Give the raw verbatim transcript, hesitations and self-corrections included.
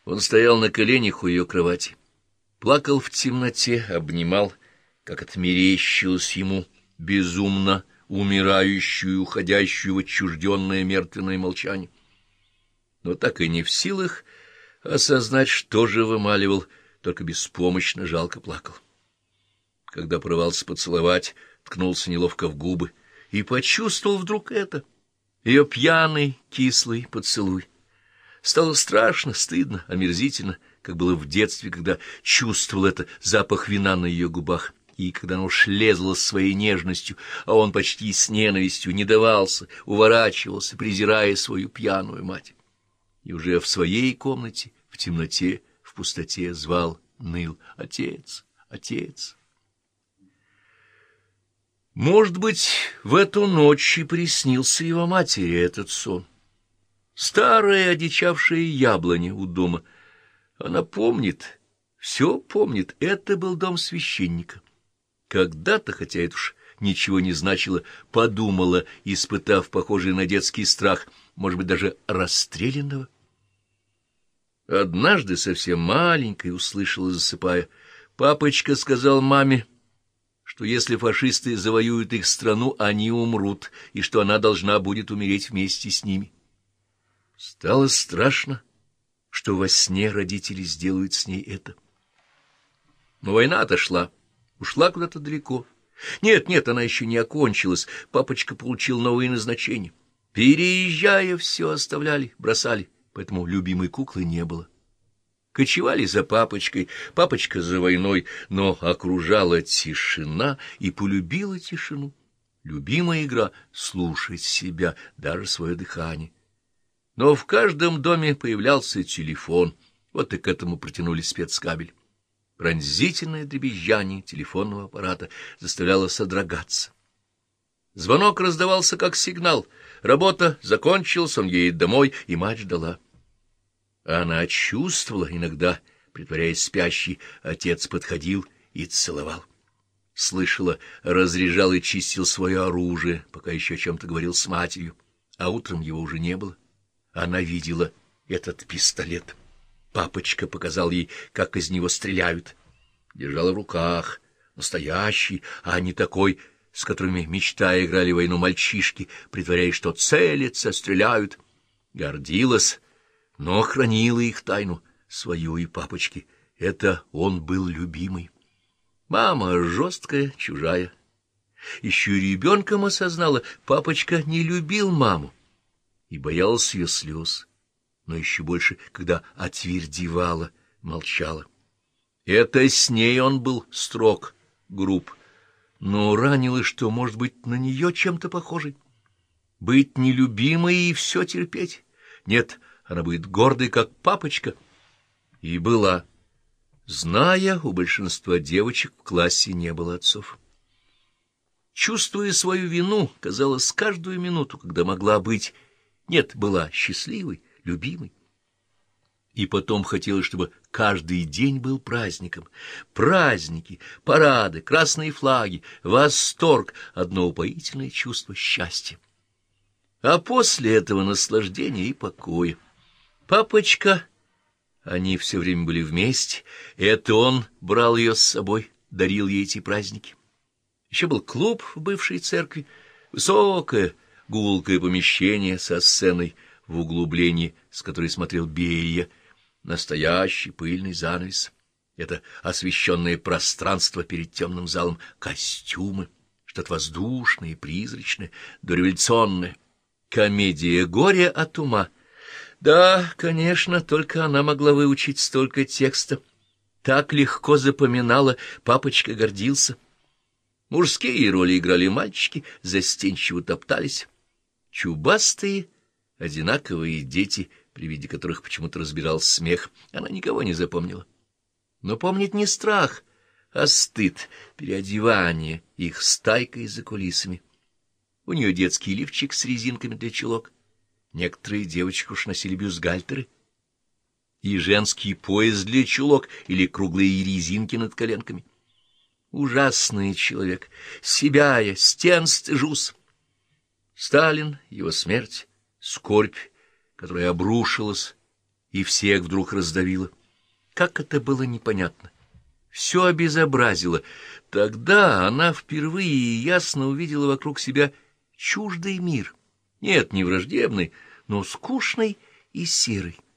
Он стоял на коленях у ее кровати, плакал в темноте, обнимал, как отмерещилось ему, безумно умирающую, уходящую в отчужденное мертвенное молчание. Но так и не в силах осознать, что же вымаливал, только беспомощно жалко плакал. Когда порывался поцеловать, ткнулся неловко в губы и почувствовал вдруг это, ее пьяный, кислый поцелуй. Стало страшно, стыдно, омерзительно, как было в детстве, когда чувствовал это запах вина на ее губах, и когда она уж лезла с своей нежностью, а он почти с ненавистью не давался, уворачивался, презирая свою пьяную мать. И уже в своей комнате, в темноте, в пустоте звал, ныл: «Отец, отец». Может быть, в эту ночь и приснился его матери этот сон. Старая одичавшая яблоня у дома. Она помнит, все помнит. Это был дом священника. Когда-то, хотя это уж ничего не значило, подумала, испытав похожий на детский страх, может быть, даже расстрелянного. Однажды, совсем маленькой, услышала, засыпая, папочка сказал маме, что если фашисты завоюют их страну, они умрут, и что она должна будет умереть вместе с ними. Стало страшно, что во сне родители сделают с ней это. Но война отошла, ушла куда-то далеко. Нет, нет, она еще не окончилась, папочка получил новые назначения. Переезжая, все оставляли, бросали, поэтому любимой куклы не было. Кочевали за папочкой, папочка за войной, но окружала тишина и полюбила тишину. Любимая игра — слушать себя, даже свое дыхание. Но в каждом доме появлялся телефон, вот и к этому протянули спецкабель. Пронзительное дребезжание телефонного аппарата заставляло содрогаться. Звонок раздавался как сигнал. Работа закончилась, он едет домой, и мать ждала. Она чувствовала иногда, притворяясь спящей, отец подходил и целовал. Слышала, разряжал и чистил свое оружие, пока еще о чем-то говорил с матерью, а утром его уже не было. Она видела этот пистолет. Папочка показал ей, как из него стреляют. Держала в руках, настоящий, а не такой, с которыми, мечтая, играли в войну мальчишки, притворяясь, что целятся, стреляют. Гордилась, но хранила их тайну, свою и папочки. Это он был любимый. Мама жесткая, чужая. Еще ребенком осознала, папочка не любил маму и боялась ее слез, но еще больше, когда отвердевала, молчала. Это с ней он был строг, груб, но ранило, что, может быть, на нее чем-то похожий. Быть нелюбимой и все терпеть. Нет, она будет гордой, как папочка. И была. Зная, у большинства девочек в классе не было отцов. Чувствуя свою вину, казалось, каждую минуту, когда могла быть, нет, была счастливой, любимой. И потом хотелось, чтобы каждый день был праздником. Праздники, парады, красные флаги, восторг, одно упоительное чувство счастья. А после этого наслаждения и покоя. Папочка, они все время были вместе, это он брал ее с собой, дарил ей эти праздники. Еще был клуб в бывшей церкви, высокое, гулкое помещение со сценой в углублении, с которой смотрел Берия, настоящий пыльный занавес. Это освещенное пространство перед темным залом, костюмы, что-то воздушное и призрачное, дореволюционное. Комедия горя от ума. Да, конечно, только она могла выучить столько текста. Так легко запоминала, папочка гордился. Мужские роли играли мальчики, застенчиво топтались. Чубастые, одинаковые дети, при виде которых почему-то разбирался смех, она никого не запомнила. Но помнит не страх, а стыд, переодевание их стайкой за кулисами. У нее детский лифчик с резинками для чулок. Некоторые девочки уж носили бюстгальтеры. И женский пояс для чулок или круглые резинки над коленками. Ужасный человек, себя я, стен стыжусь. Сталин, его смерть, скорбь, которая обрушилась и всех вдруг раздавило. Как это было непонятно. Все обезобразило. Тогда она впервые ясно увидела вокруг себя чуждый мир. Нет, не враждебный, но скучный и серый.